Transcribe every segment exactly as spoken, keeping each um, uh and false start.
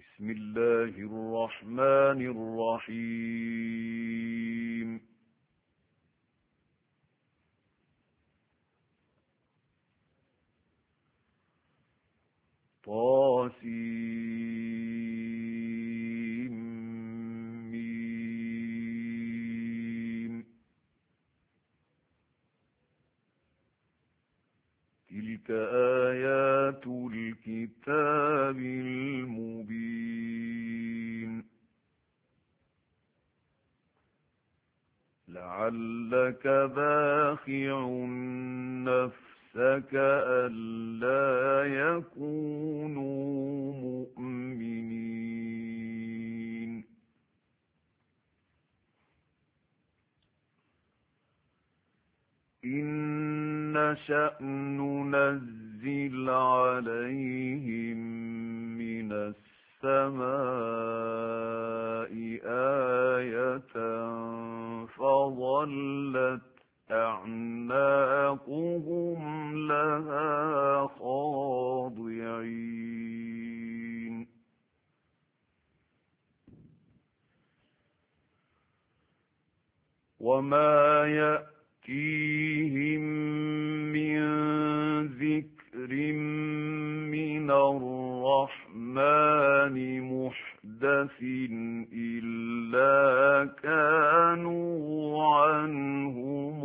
بسم الله الرحمن الرحيم طاسيم تلك آيات الكتاب المبين لعلك باخع نفسك ألا يكونوا مؤمنين إن نشأ ننزل عليهم من السماء آية فظلت أعناقهم لها خاضعين وما يأتيهم من ذكر من الرحمن محدث إلا كانوا عنه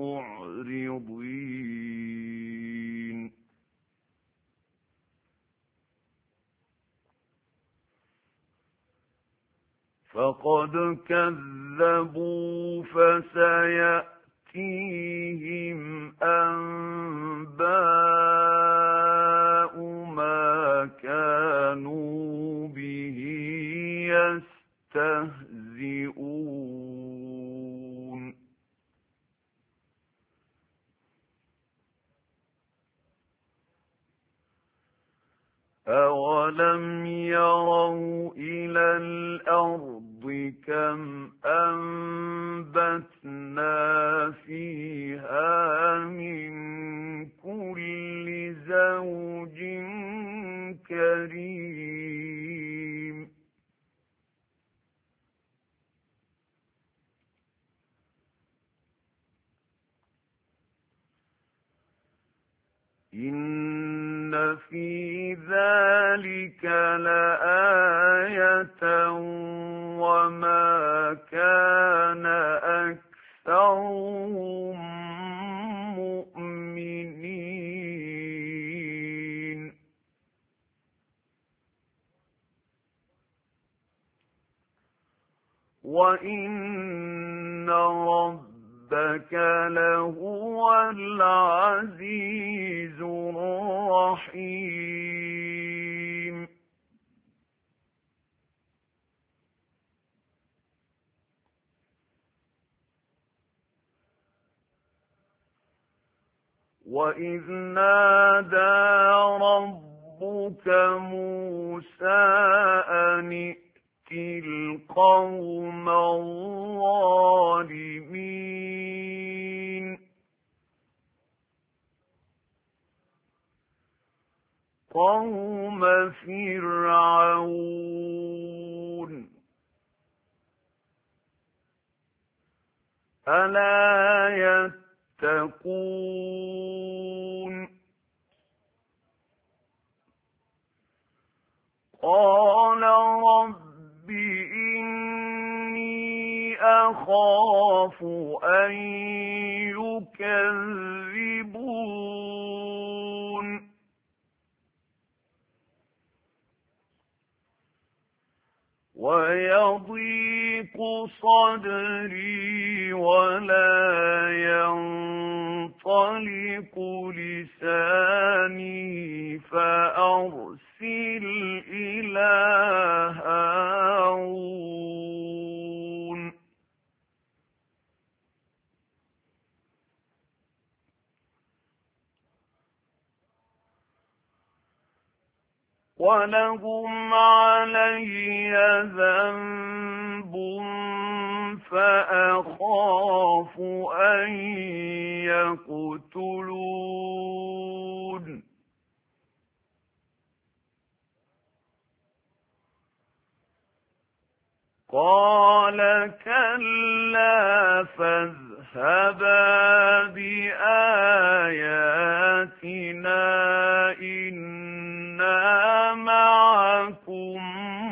معرضين فقد كذبوا فسيأتيهم أنباء ما كانوا به يستهزئون أولم يروا إلى الأرض كم أنبتنا فيها من كل زوج كريم إن في ذلك لآية وما كان أكثرهم مؤمنين وإن ربك لهو العزيز الرحيم وإذ نادى ربك موسى أن ائت القوم الظالمين قوم فرعون ألا يتقون قال رب إني أخاف أن يكذبون ويضيق صدري ولا ينطلق لساني فأرسل إلى هارون ولهم علي ذنب فأخاف أن يقتلون قال كلا فاذهبا بآياتنا إنا معكم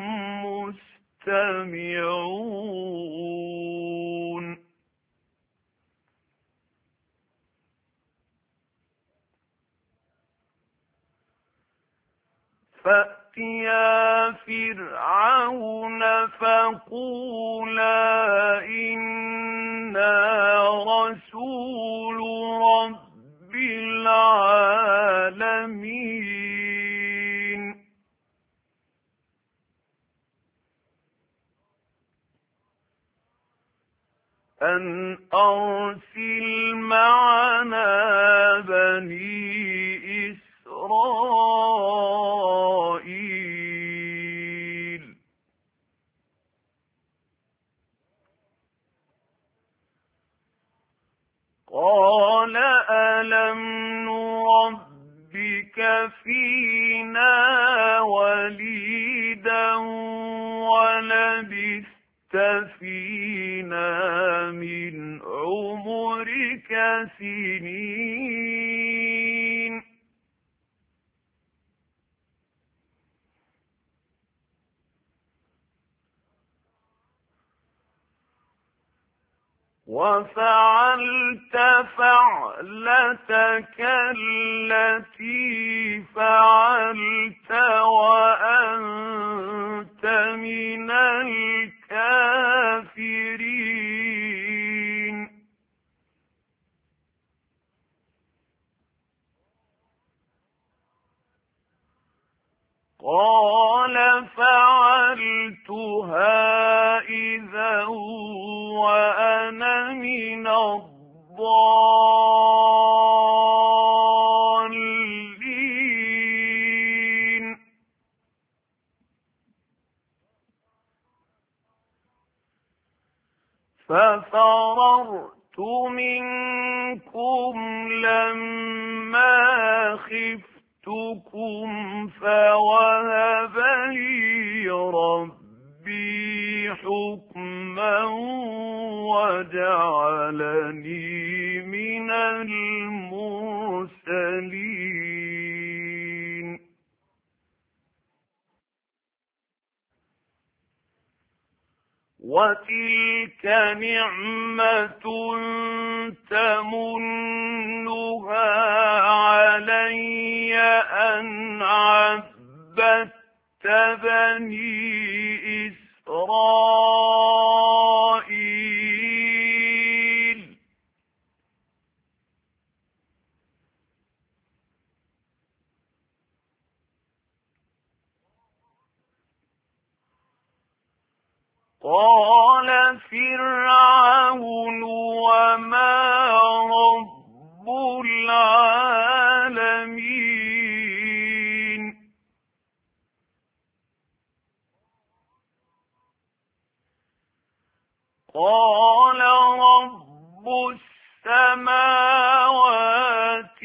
مستمعون فأتيا فرعون فقولا إنا رسول رب العالمين أن أرسل معنا بني إسرائيل قال ألم نربك فينا وليدا ولبثت فينا من عمرك سنين وفعلت فعلتك التي فعلت وأنت من الكافرين قال فعلتها إذا وأنا من الضالين ففررت منكم لما خفتكم فوهب لي ربي حكما وجعلني من المرسلين وتلك نعمة تمنها علي أن عبدت بني إسرائيل قال فرعون وما رب العالمين قال رب السماوات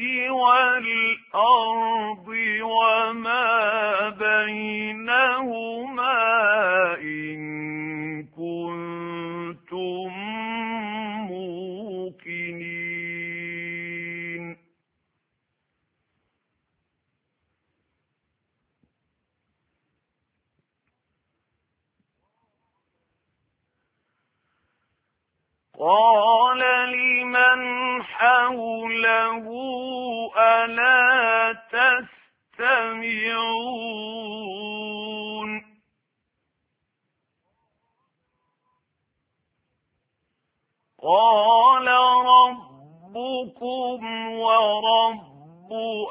والأرض وما بينهما إن كنتم موقنين قال لمن حوله ألا تستمعون قال ربكم ورب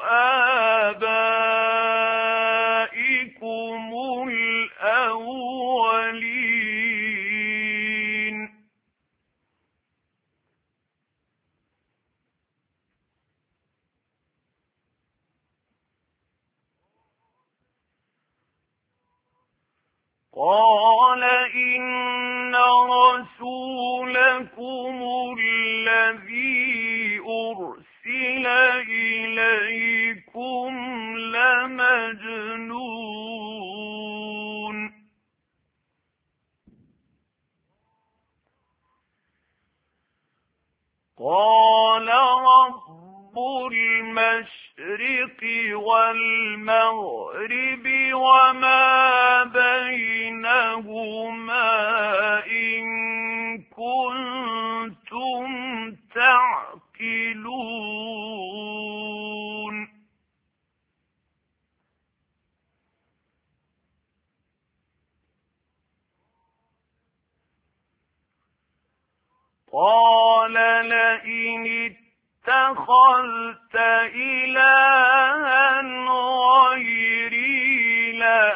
آبائكم الأولين قال إن رسولكم الذي أرسل إليكم لمجنون. لمجنون. المغرب وما بينهما إن كنتم تعقلون قال لئن اتخذت إلها غيري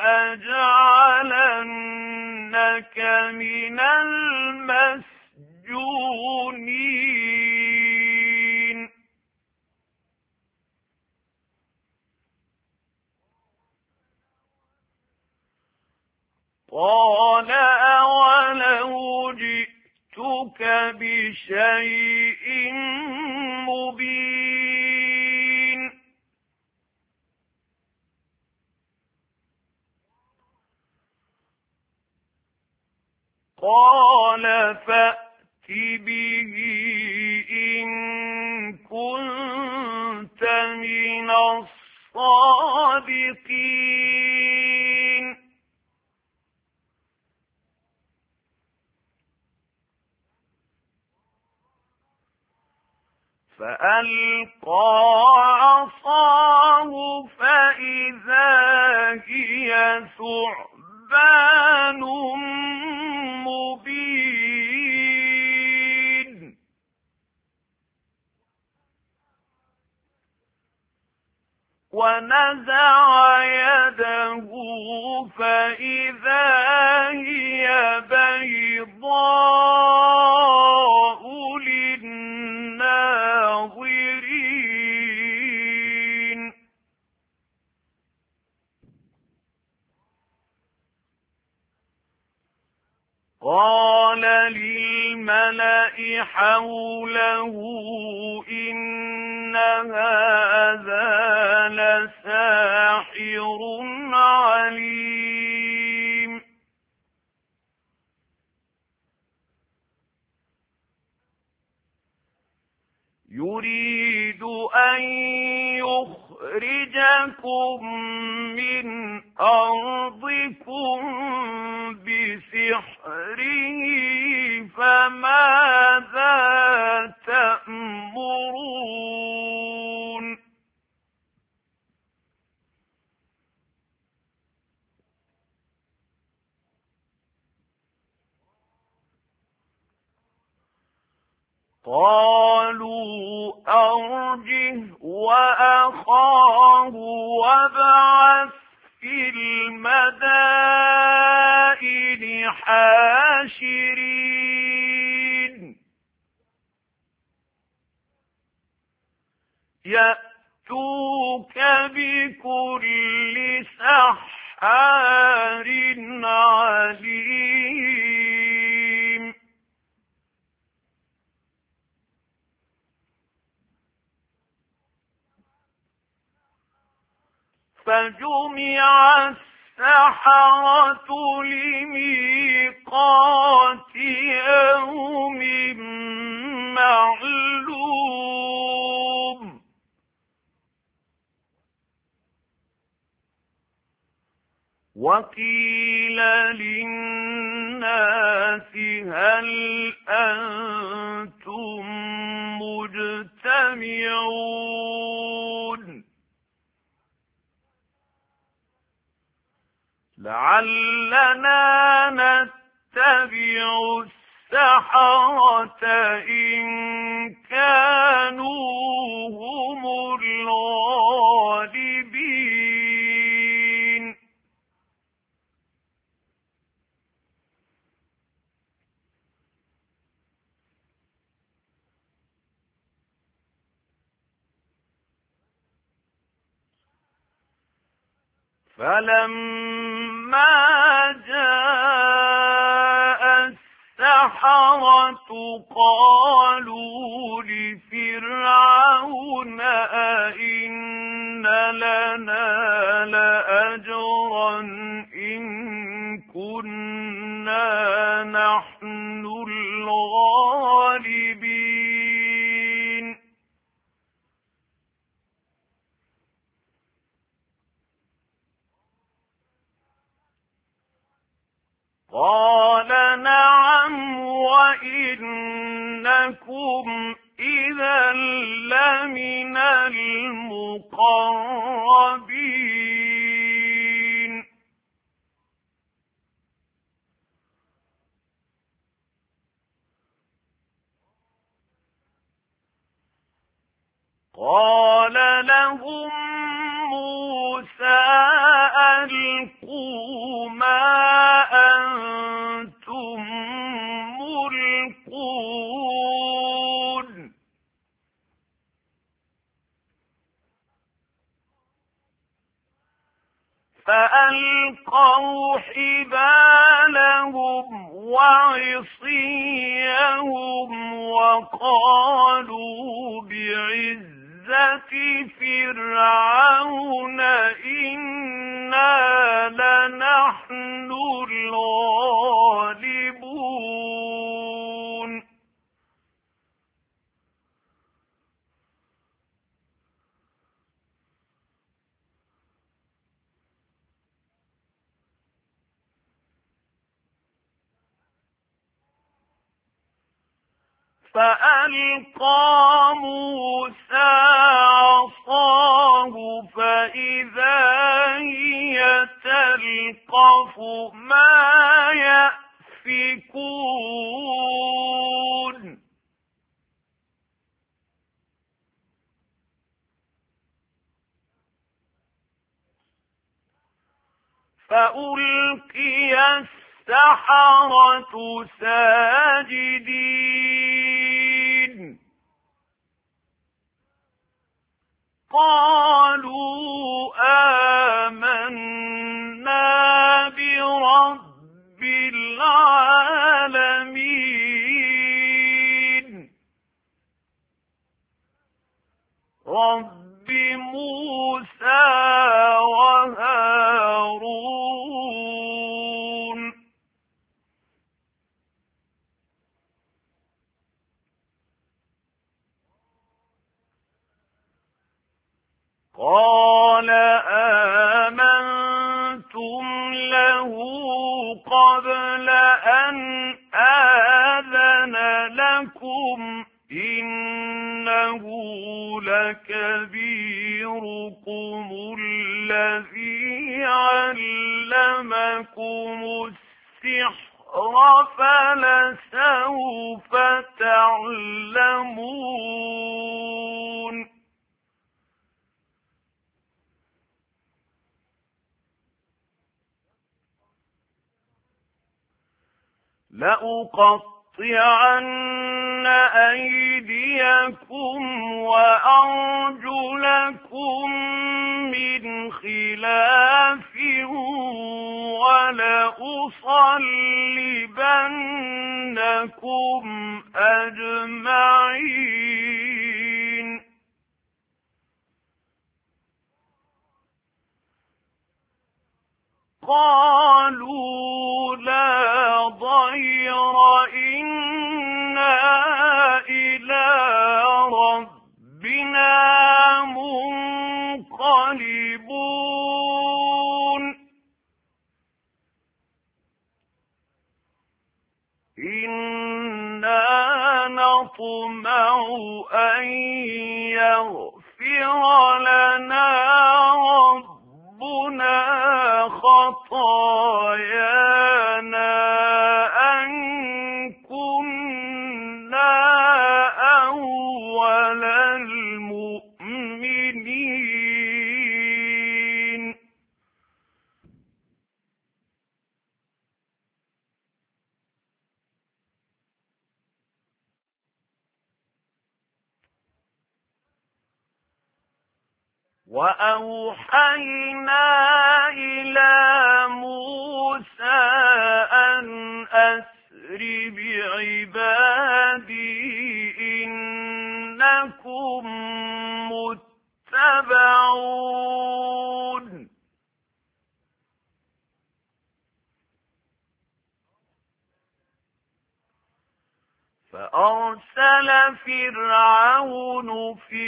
لأجعلنك من المسجونين قال أولو جئتك بشيء مبين قال فأت به إن كنت من الصادقين فألقى عصاه فإذا هي ثعبان مبين ونزع يده فإذا هي بيضاء للناظرين قال للملأ حوله إن هذا لساحر عليم يريد أن يخرجكم من أرضكم بسحره فماذا تأمرون قالوا أرجه وأخاه وابعث في المدائن حاشرين يأتوك بكل سحار عليم فجمع السحرة لميقات يوم معلوم وقيل للناس هل أنتم مجتمعون لعلنا نتبع السحرة إن كانوا هم الغالبين فلما جاء السحرة قالوا لفرعون أئن لنا لأجرا إن كنا نحن الغالبين قال نعم وإنكم إذا لمن المقربين قال لهم موسى ألقوا ما أنتم ملقون فألقوا حبالهم وعصيهم وقالوا بعزة فرعون إنا لنحن الغالبون فألقى موسى عصاه فإذا هي تلقف ما يأفكون فألقي السحرة ساجدين قالوا آمنا برب العالمين رب موسى وهارون قال آمنتم له قبل أن آذن لكم إنه لكبيركم الذي علمكم السحر فلسوف تعلمون لأقطعن أيديكم وأرجلكم من خلاف ولأصلبنكم أجمعين قالوا لا ضير إنا إلى ربنا منقلبون إنا نطمع أن يغفر لنا ربنا خطايانا أن كنا أول المؤمنين وأوحينا إلى موسى أن أسر بعبادي إنكم متبعون فأرسل فرعون في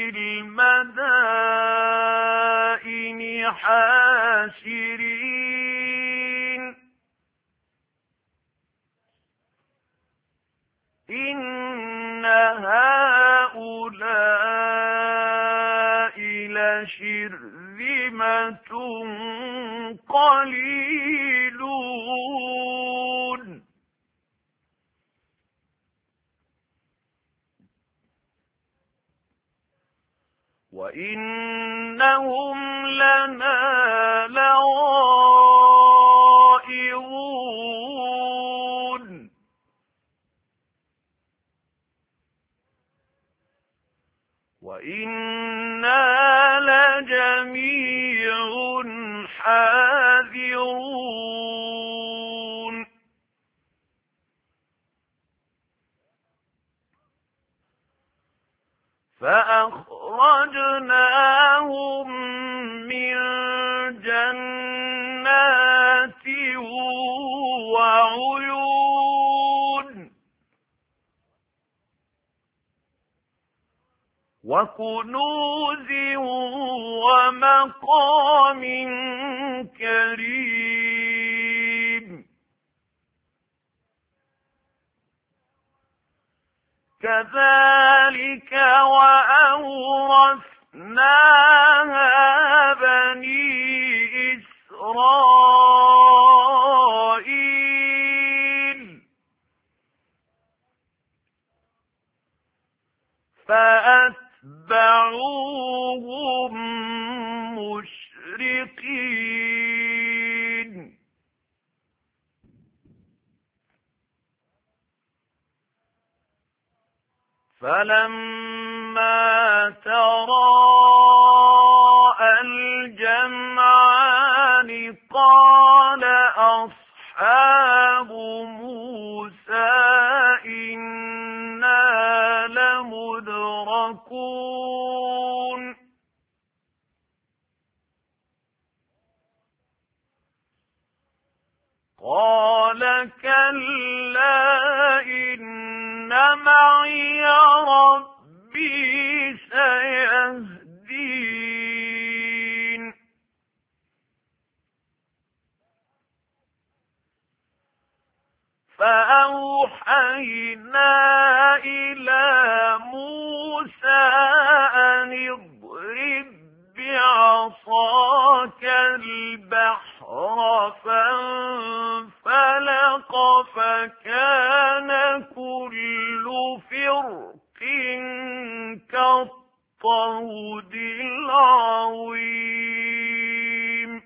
المدائن حاشرين قليلون وإنهم لنا لغائظون وإنا لجميع حاذرون فأخرجناهم من جنات وعيون وكنوز ومقام كريم كذلك وأورثناها بني إسرائيل فأتبعوهم مشرقين فلما تراءى الجمعان قال أصحاب موسى إنا لمدركون قال كلا إن معي ربي سيهدين فأوحينا إلى موسى أن اضرب بعصاك البحر فانفلق فكان كل فرق كالطود العظيم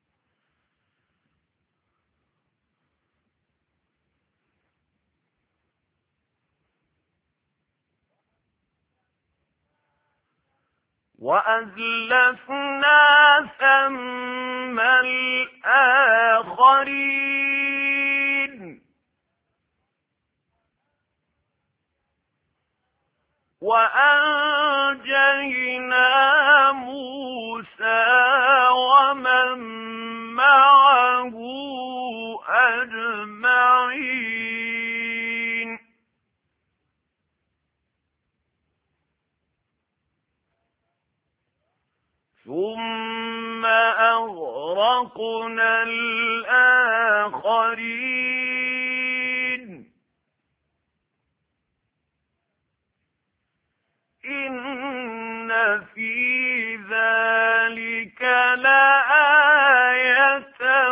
وأزلفنا ثم الآخرين وأنجينا موسى ومن معه أجمعين ثم أغرقنا الآخرين إن في ذلك لآية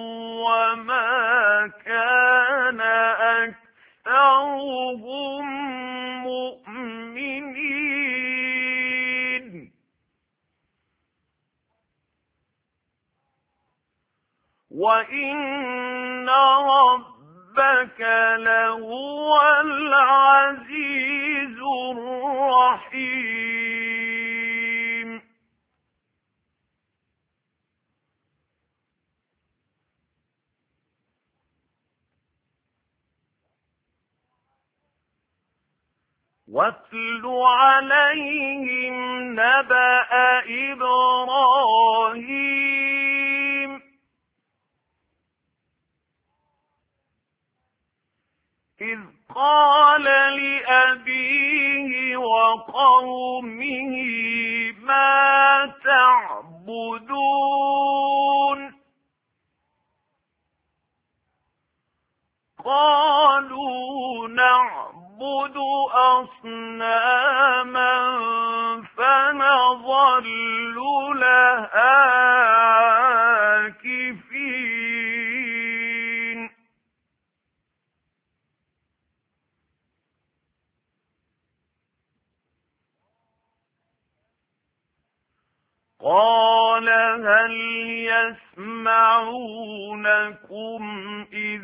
وما كان أكثرهم مؤمنين وإن ربك لهو العزيز الرحيم واتل عليهم نبأ إبراهيم إذ قال لأبيه وقومه ما تعبدون قالوا نعبد أصناما فنظل لها عاكفين قال هل يسمعونكم إذ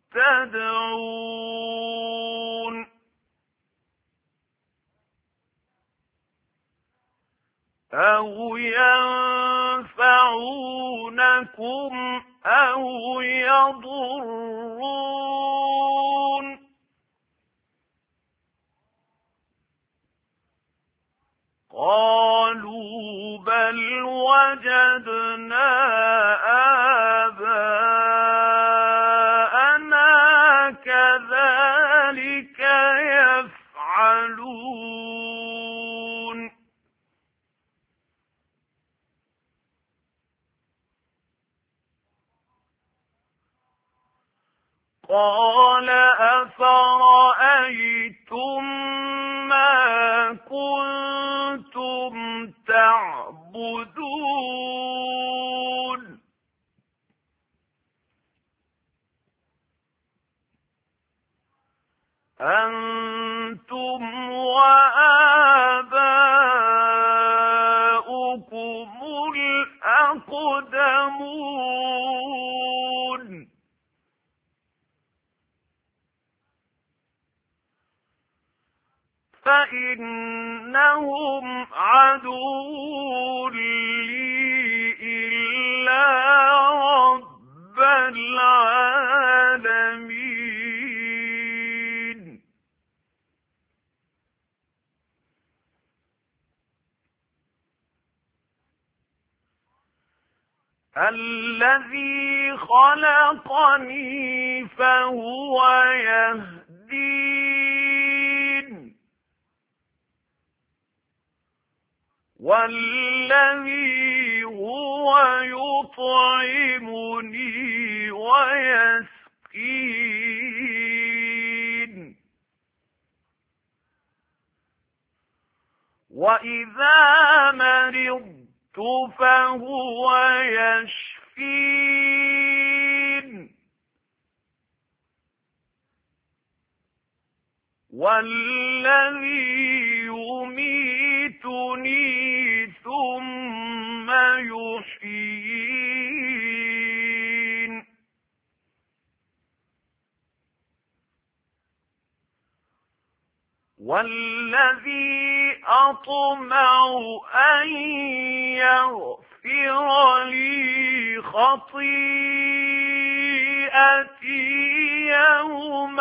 تدعون أو ينفعونكم أو يضرون قالوا بل وجدنا آباءنا كذلك يفعلون قال أفرأيتم ما كنتم تعبدون أنتم وآباؤكم الأقدمون فإنهم عدو لي إلا رب العالمين الذي خلقني فهو يهدين والذي هو يطعمني ويسقين وإذا مرضت فهو يشفين والذي يميتني ثم يحيين والذي أطمع أن يغفر لي خطيئتي يوم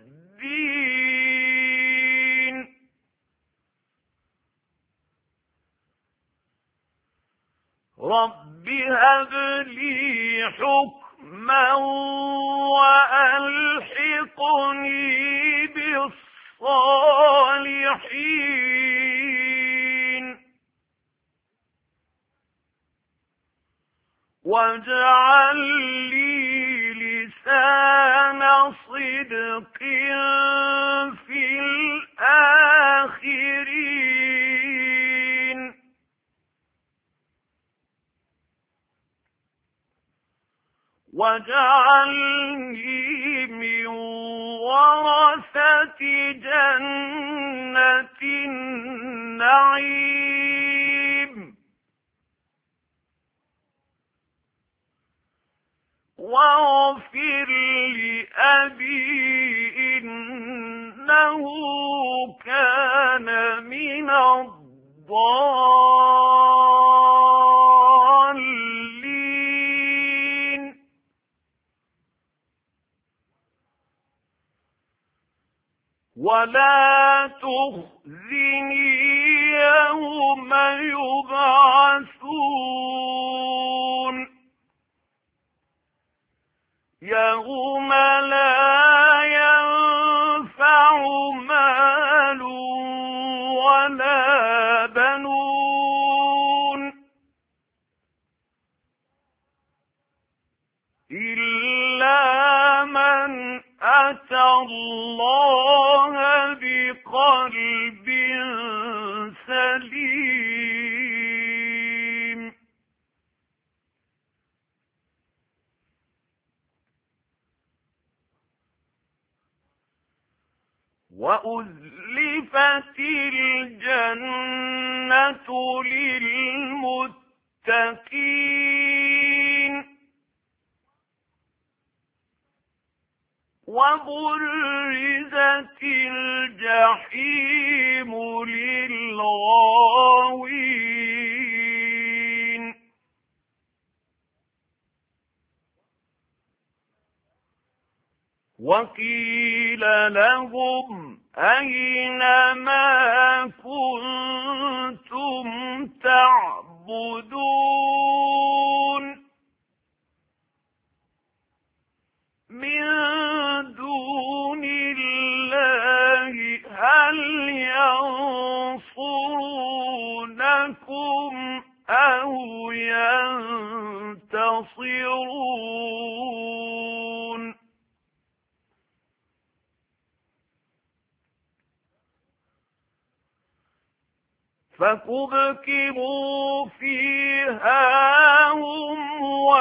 الدين رب هب لي حكما وألحقني بالصالحين واجعل لي لسان صدق في الآخرين واجعلني من ورثة جنة النعيم واغفر لأبي إنه كان من الضالين ولا تخزني يوم يبعثون يوم لا ينفع مال ولا بنون إلا من أتى الله بقلب سليم وأزلفت الجنة للمتقين وبرزت الجحيم للغاوين وقيل لهم أين ما كنتم تعبدون من دون الله هل ينصرونكم أو ينتصرون فكبكبوا فيها هم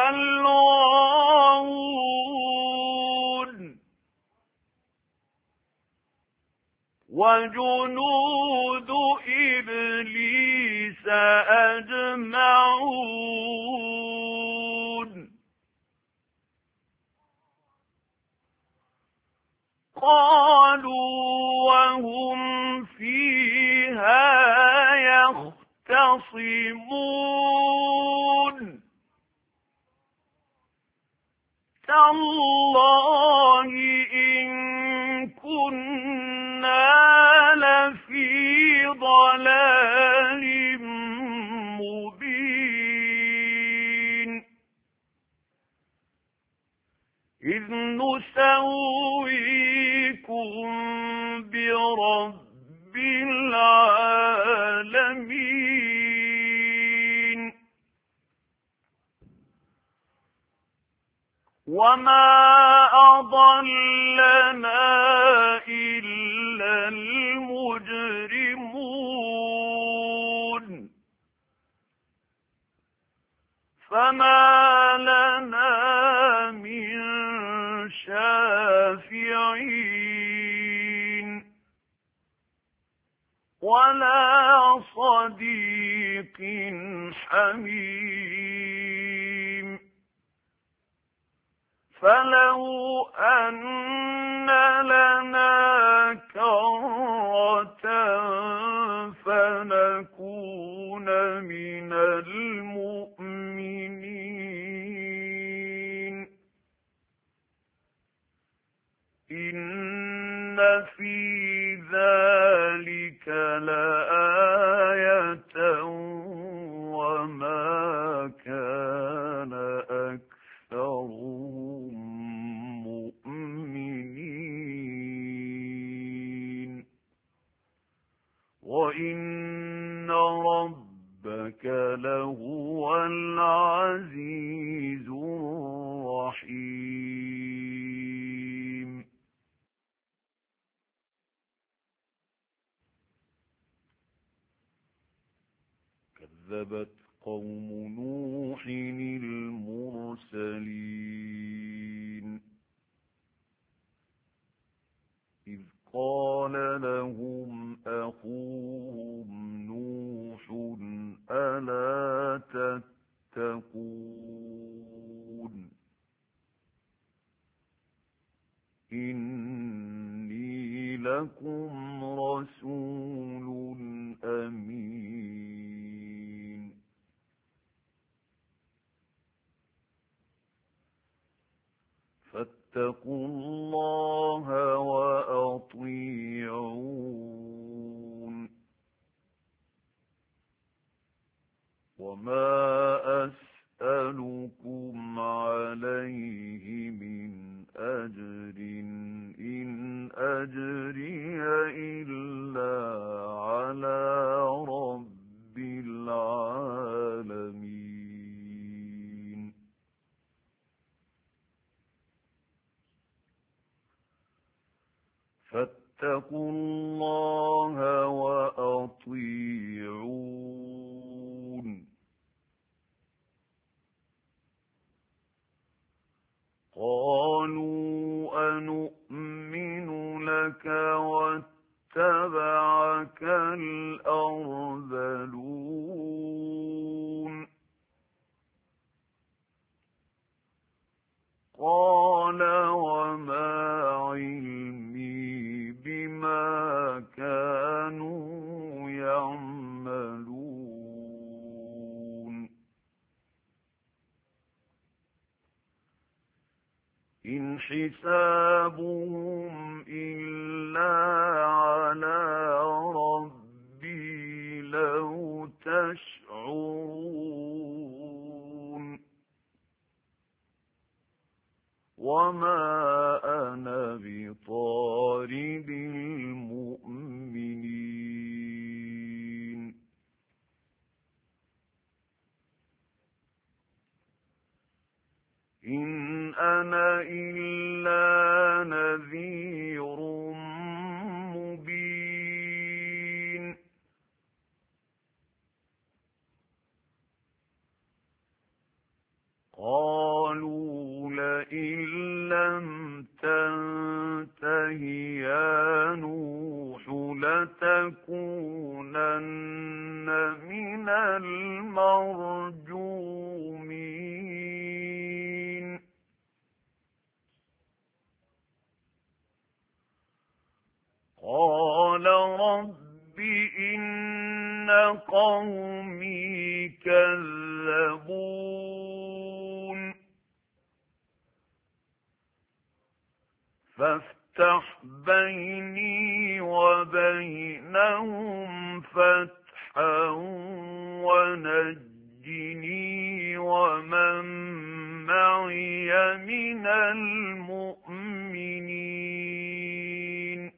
والغاوون وجنود إبليس أجمعون قالوا وهم فيها يختصمون تالله إن كنا لفي ضلال مبين إذ نسويكم برب العالمين وما أضلنا إلا المجرمون فما لنا من شافعين ولا صديق حميم فلو أن لنا كرة فنكون من المؤمنين إن في ذلك لآية وما كان أكثرهم مؤمنين وإن ربك لهو العزيز الرحيم كذبت قوم نوح المرسلين إذ قال لهم أخوهم نوح ألا تتقون إني لكم رسول أمين فاتقوا الله وأطيعون وما أسألكم عليه من أجر إن أجري إلا على رب العالمين فاتقوا الله وأطيعون قالوا أنؤمن لك واتقوا اتبعك الأرذلون قال وما علمي بما كانوا يعملون إن حسابهم إلا على ربي لو تشعرون وما أنا بطارد المؤمنين إن أنا إلا نذير مبين قالوا لئن لم تنته يا نوح لتكونن من المرجومين قال رب إن قومي كذبون فافتح بيني وبينهم فتحا ونجني ومن معي من المؤمنين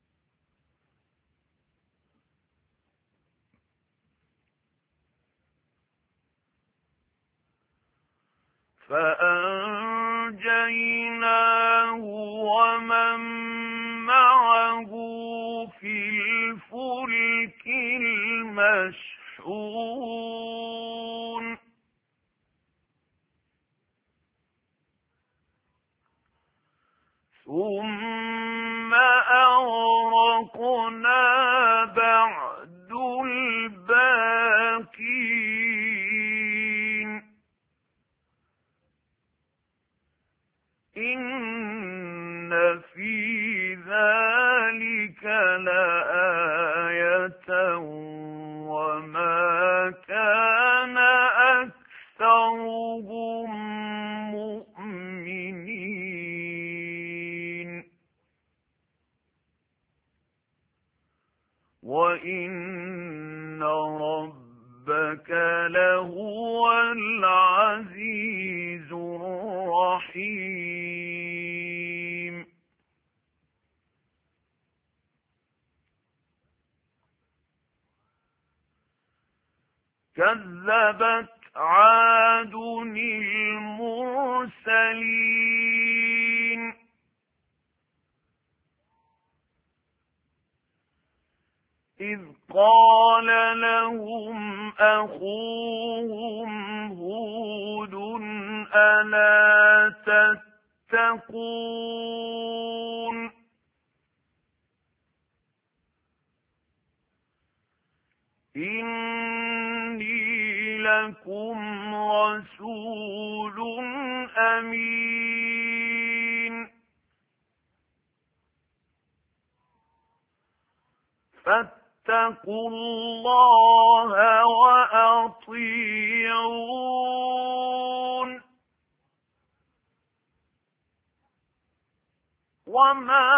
فأنجيناه ومن معه في الفلك المشحون ثم أغرقنا بعد الباقين إن في ذلك لآية وما كان أكثرهم مؤمنين وإن ربك لهو العزيز الرحيم كذبت عاد المرسلين إذ قال لهم أخوهم هود ألا تتقون إني لكم رسول أمين فاتقوا الله وأطيعون وما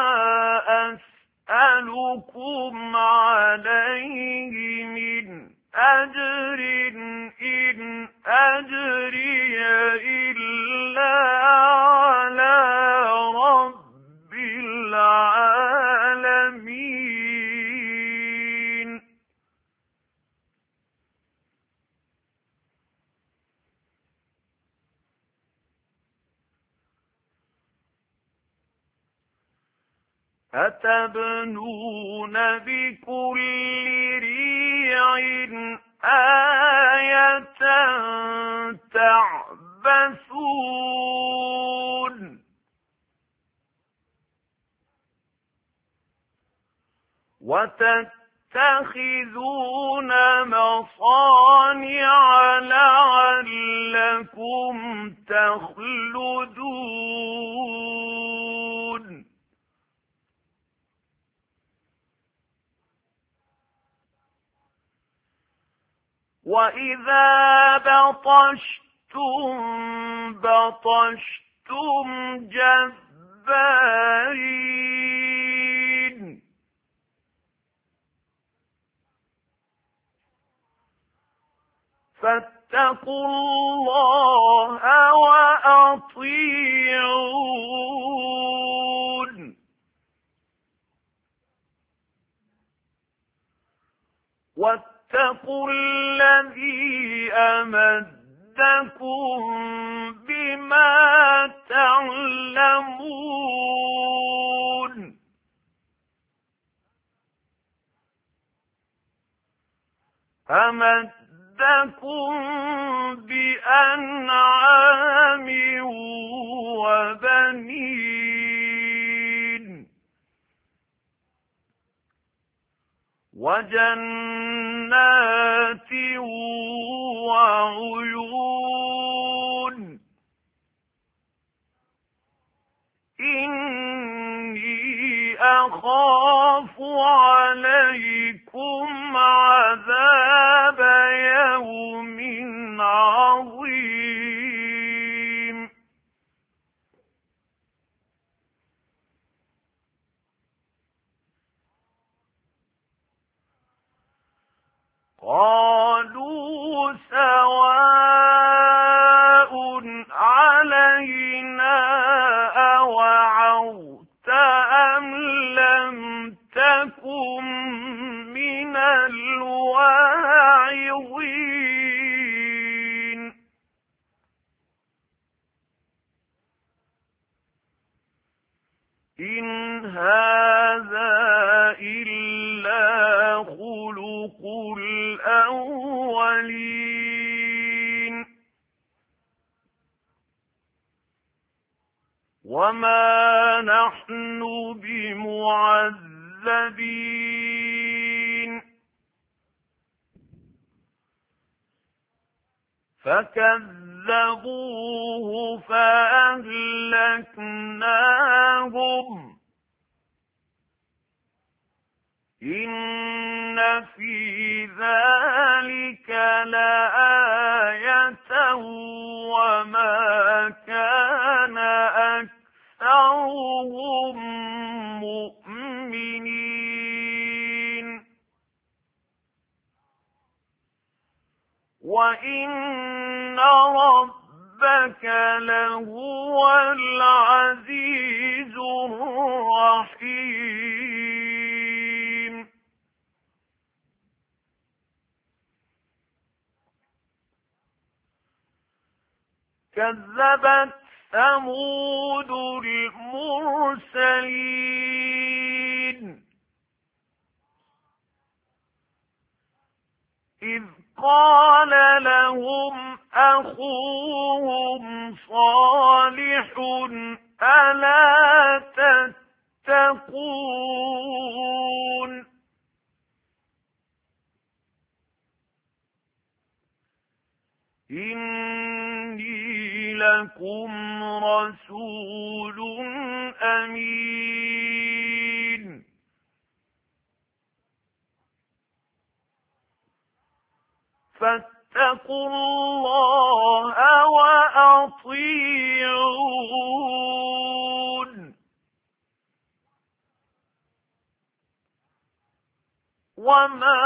أسألكم عليه من أجر إن أجري إلا على رب العالمين أتبنون بكل ريع آية تعبثون وتتخذون مصانع لعلكم تخلدون وإذا بطشتم بطشتم جبارين فاتقوا الله وأطيعون واتقوا الذي أمدكم بما تعلمون أمدكم بأنعام وبنين وجنات وعيون إني أخاف عليكم عذاب يوم عظيم قالوا سواء علينا أوعظت أم لم تكن من الواعظين إن هذا إلا خلق الأولين وما نحن بمعذبين فكذبوه فأهلكناهم إن في ذلك لآية وما كان أكثرهم مؤمنين وإن ربك لهو العزيز الرحيم كذبت ثمود المرسلين إذ قال لهم أخوهم صالح ألا تتقون إني لكم رسول أمين فاتقوا الله وأطيعون وما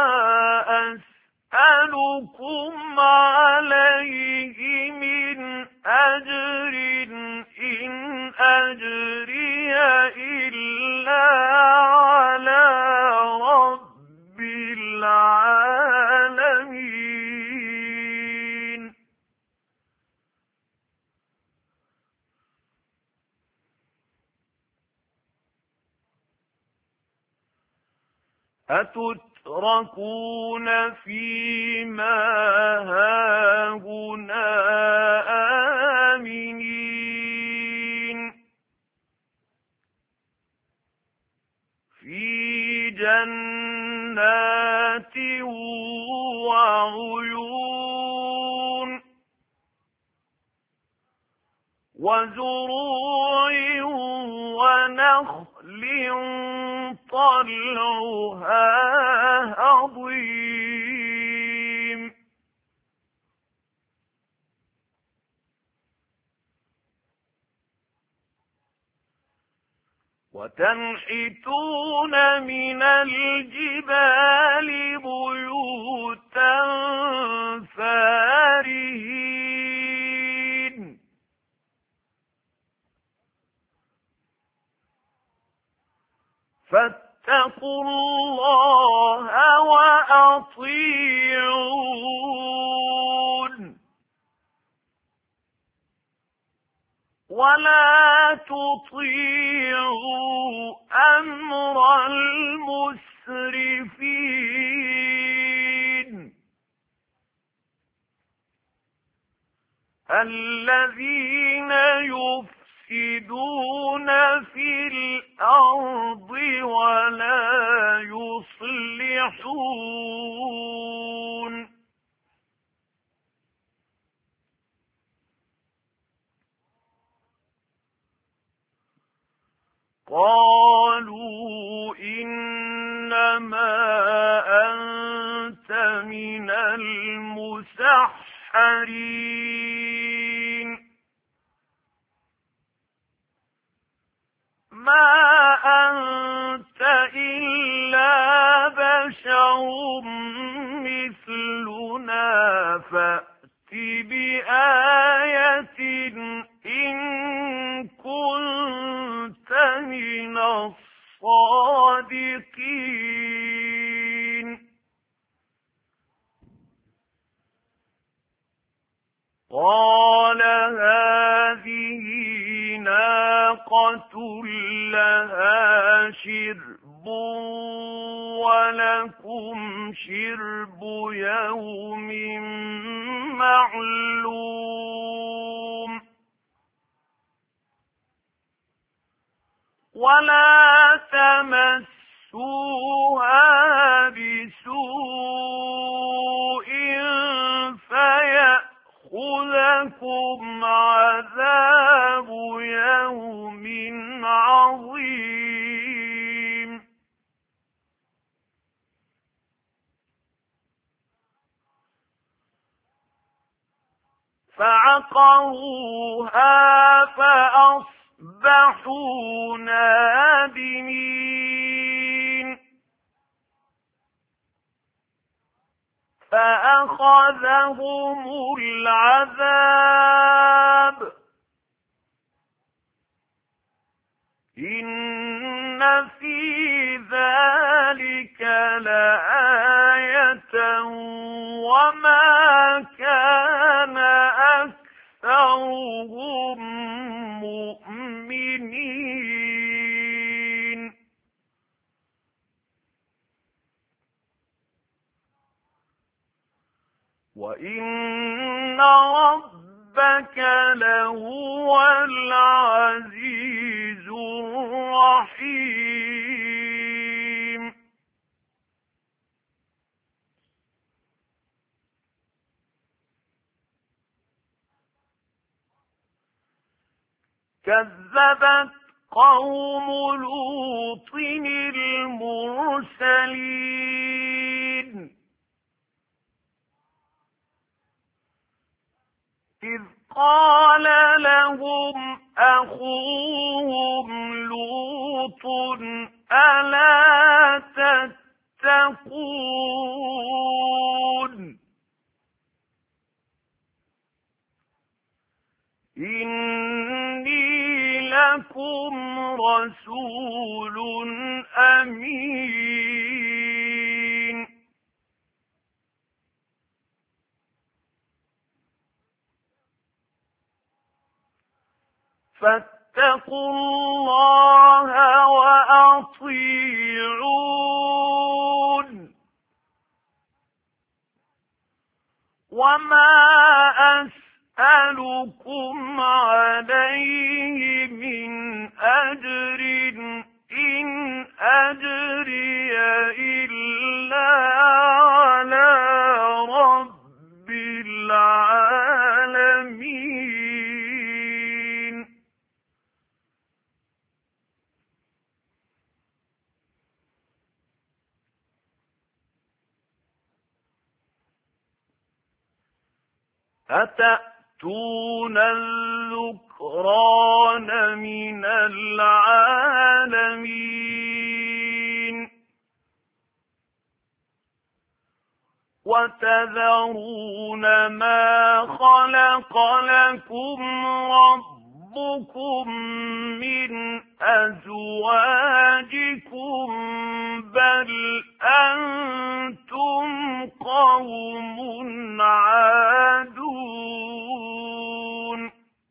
أسألكم عليه من أجر إن أجري إلا على رب العالمين أتتركون فيما هاهنا آمنين في جنات وعيون وزروع ونخل طلعها هضيم وتنحتون من الجبال بيوتا فارهين فاتقوا الله وأطيعون ولا تطيعوا أمر المسرفين الذين يفسدون في الأرض ولا يصلحون قالوا إنما أنت من المسحرين ما أنت إلا بشر مثلنا فأت بآية إن كنت من الصادقين قال هذه ناقة لها شرب ولكم شرب يوم معلوم ولا تمسوها بسوء فيأخذكم عذاب يوم عظيم فعقروها فأصبحوا نادمين فأخذهم العذاب إن في ذلك لآية وما كان أكثرهم مؤمنين وإن ربك لهو العزيز الرحيم كذبت قوم لوط المرسلين إذ قال لهم أخوهم لوط ألا تتقون إني لكم رسول أمين فاتقوا الله وأطيعون وما أسألكم عليه من أجر إن أجري أتأتون الذكران من العالمين وتذرون ما خلق لكم ربكم من أزواجكم بل أنتم قوم عادون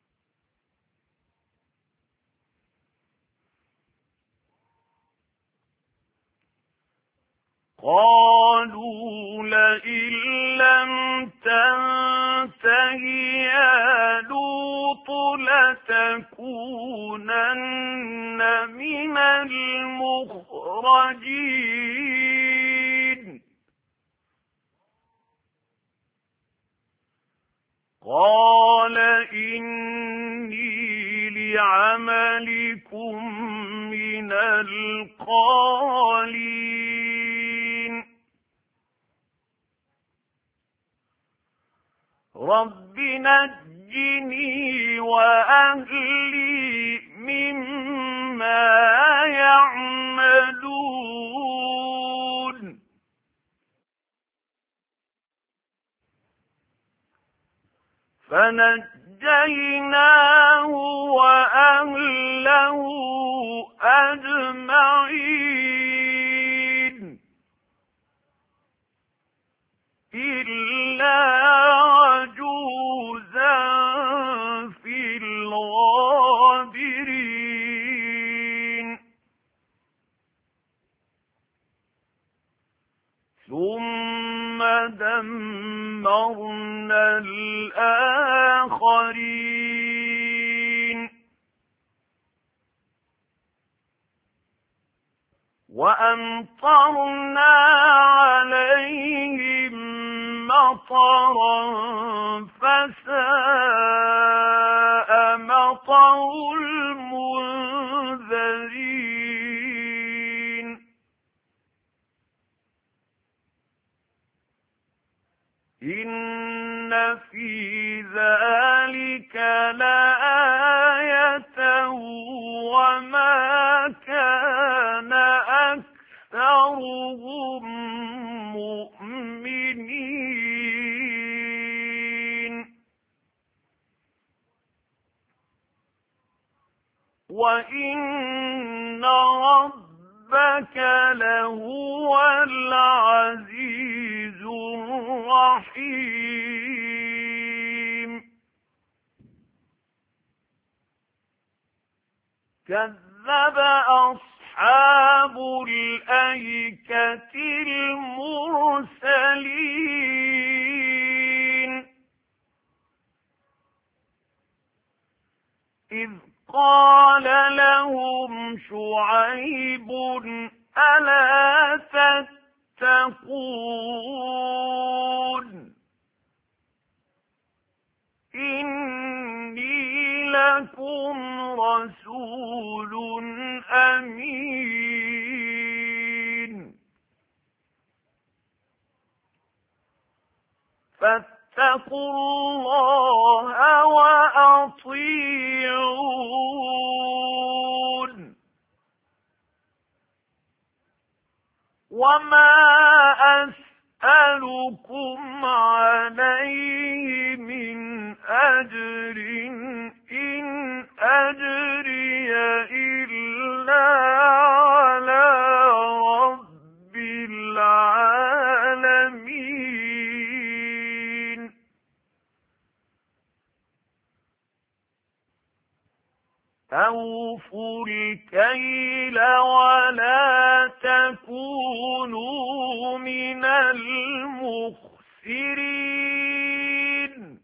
قالوا لئن لم تنته يا لوط لتكونن من المخرجين قال إني لعملكم من القالين رب نجني وأهلي مما يعملون فنجيناه وأهله أجمعين إلا عجوزا في الغابرين ثم دمرنا الآخرين وأمطرنا عليهم مطرا فساء مطر المنذرين إن في ذلك لآية وما كان أكثرهم مؤمنين وإن ربك لهو العزيز الرحيم كذب أصحاب الأيكة المرسلين إذ قال لهم شعيب ألا تتقون إني لكم رسول أمين فاتقوا الله وأطيعون وما أسألكم عليه من أجر إن أجري إلا على رب العالمين أوفوا الكيل ولا تكونوا من المخسرين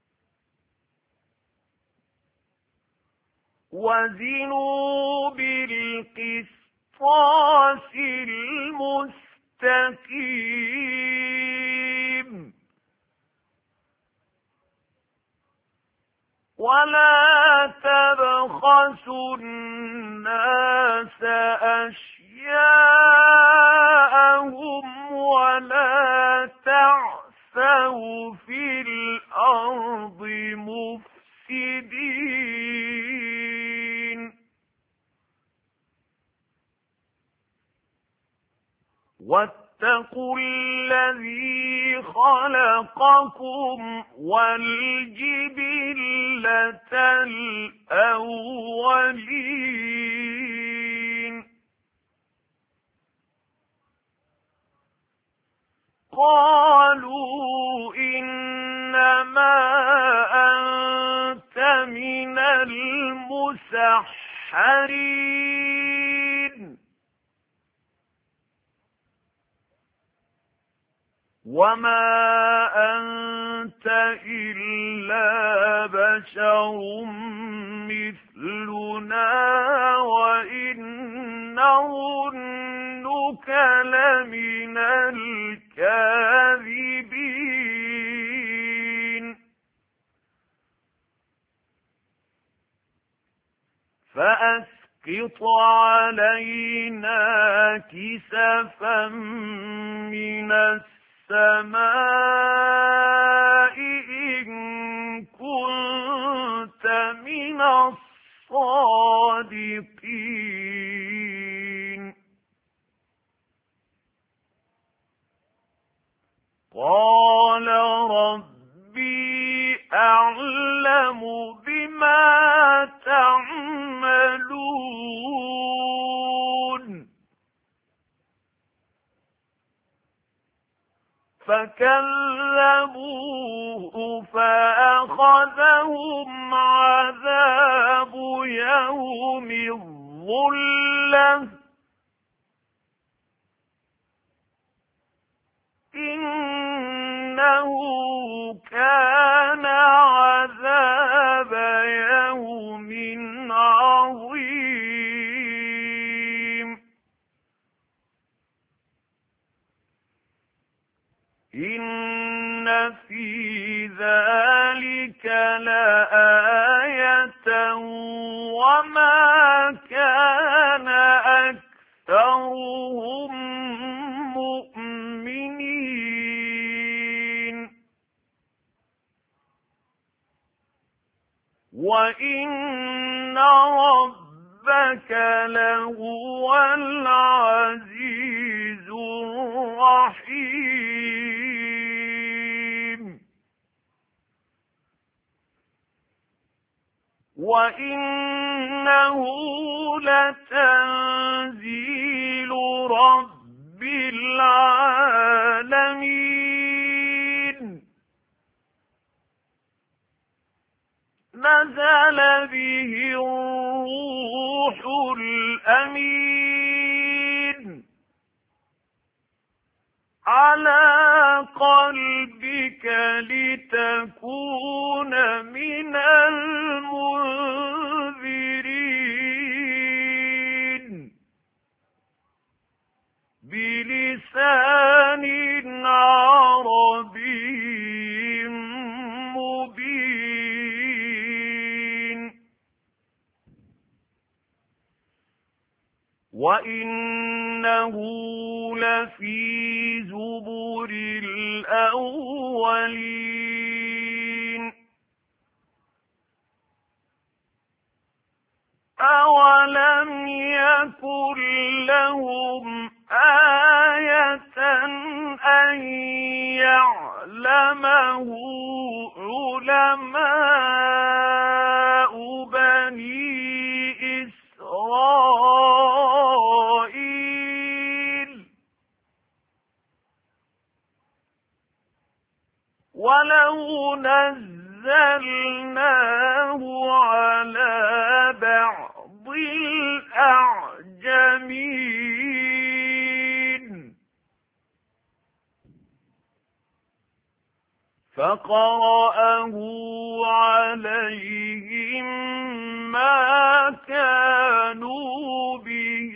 وزنوا بالقسطاس المستقيم ولا تبخسوا الناس أشياءهم ولا تعثوا في الأرض واتقوا الذي خلقكم والجبلة الأولين قالوا إنما أنت من المسحرين وما أنت إلا بشر مثلنا وإن نظنك لمن الكاذبين فأسقط علينا كسفا من السماء إن كنت من الصادقين قال ربي أعلم بما تعملون فكذبوه فأخذهم عذاب يوم الظلة إنه كان عذاب يوم عظيم إن في ذلك لآية وما كان أكثرهم مؤمنين وإن ربك لهو العزيز الرحيم وإنه لتنزيل رب العالمين نزل به الروح الأمين على قلبك لتكون من المنذرين بلسان عربي مبين وإنه لفي زبر الأولين أولم يكن لهم آية أن يعلمه علماء بني إسرائيل ولو نزلناه على بعض الأعجمين فقرأه عليهم ما كانوا به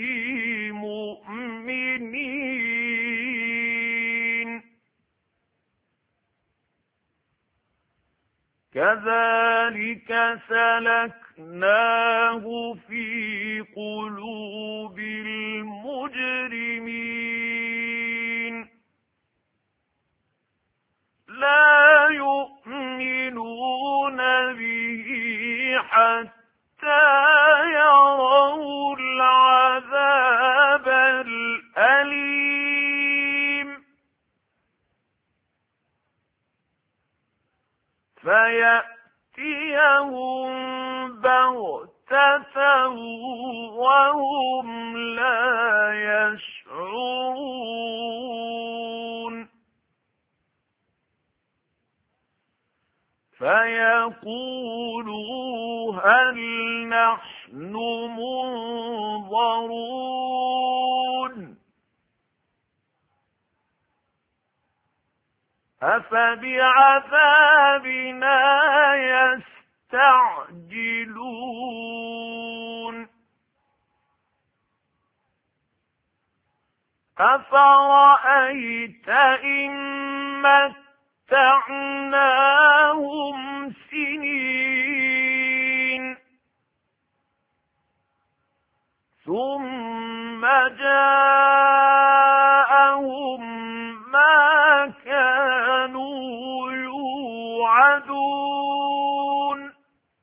مؤمنين كذلك سلكناه في قلوب المجرمين لا يؤمنون به حتى يروا العذاب الأليم يأتونهم بغتة وهم لا يشعرون فيقولوا هل نحن منظرون أفبعذابنا يستعجلون أفرأيت إن متعناهم سنين ثم جاءهم ما كانوا يوعدون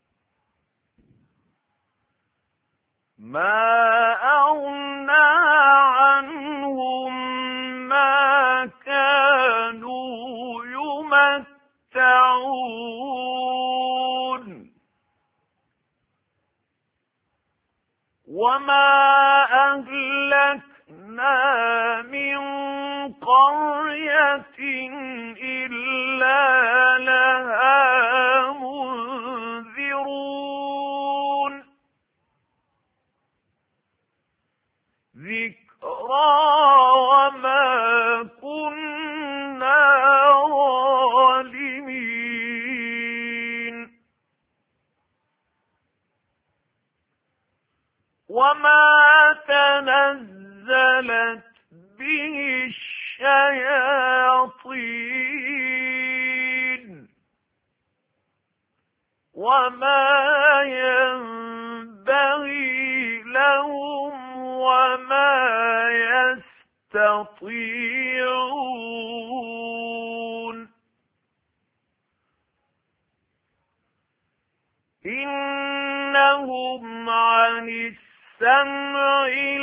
ما أغنى عنهم ما كانوا يمتعون وما أهلكنا من قرية إلا لها منذرون ذكرى وما كنا ظالمين وما تنزلت به الشياطين وما ينبغي لهم وما يستطيعون إنهم عن السمع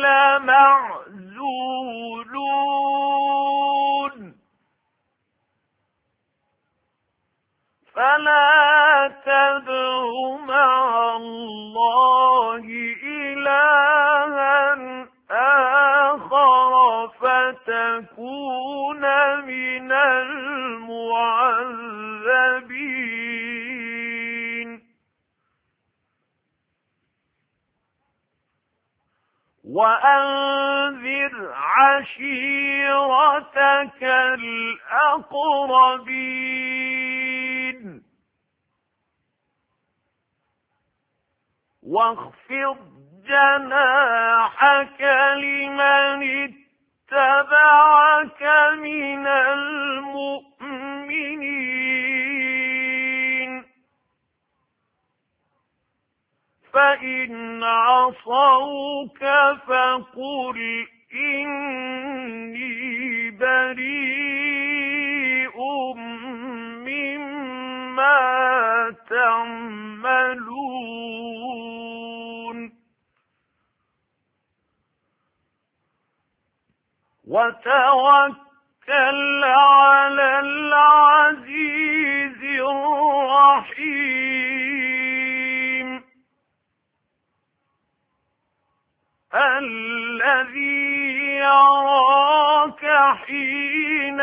لمعزولون فلا تدع مع الله إلها آخر فتكون من المعذبين وأنذر عشيرتك الأقربين واخفض جناحك لمن اتبعك من المؤمنين فإن عصوك فقل إني بريء مما تعملون وتوكل على العزيز الرحيم الذي يراك حين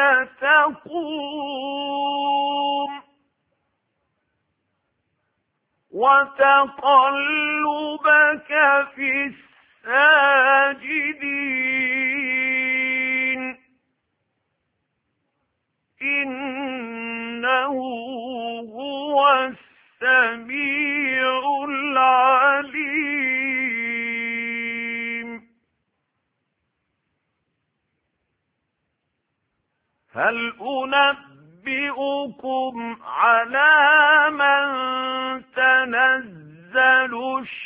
تقوم وتقلبك في الساجدين إنه هو السميع العليم هل أنبئكم على من تنزل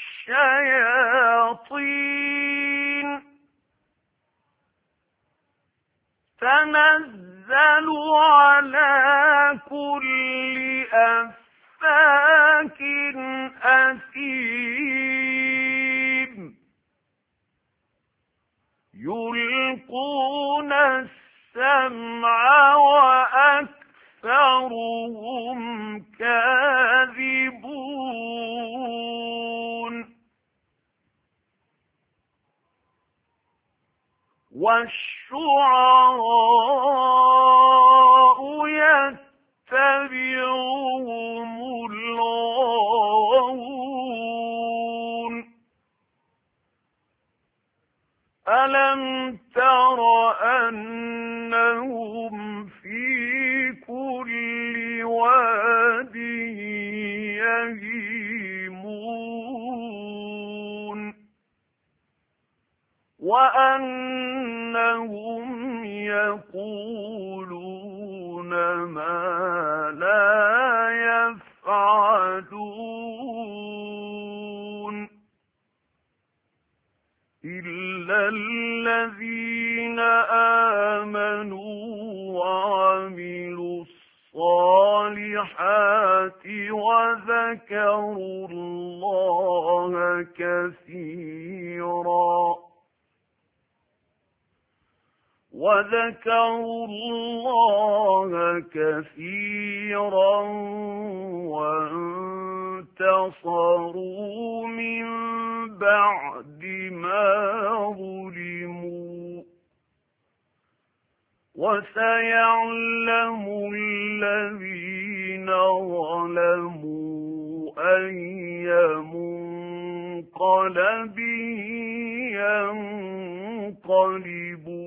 الشياطين تنزل على كل أفاك أثيم يلقون السمع وأكثرهم كاذبون والشعراء يتبعهم الغاوون ألم تر أنهم في كل واد يهيمون وأنهم يقولون ما لا يفعلون إلا الذين آمنوا وعملوا الصالحات وذكروا الله كثيرا وذكروا الله كثيرا وانتصروا من بعد ما ظلموا وسيعلم الذين ظلموا أي منقلب ينقلبون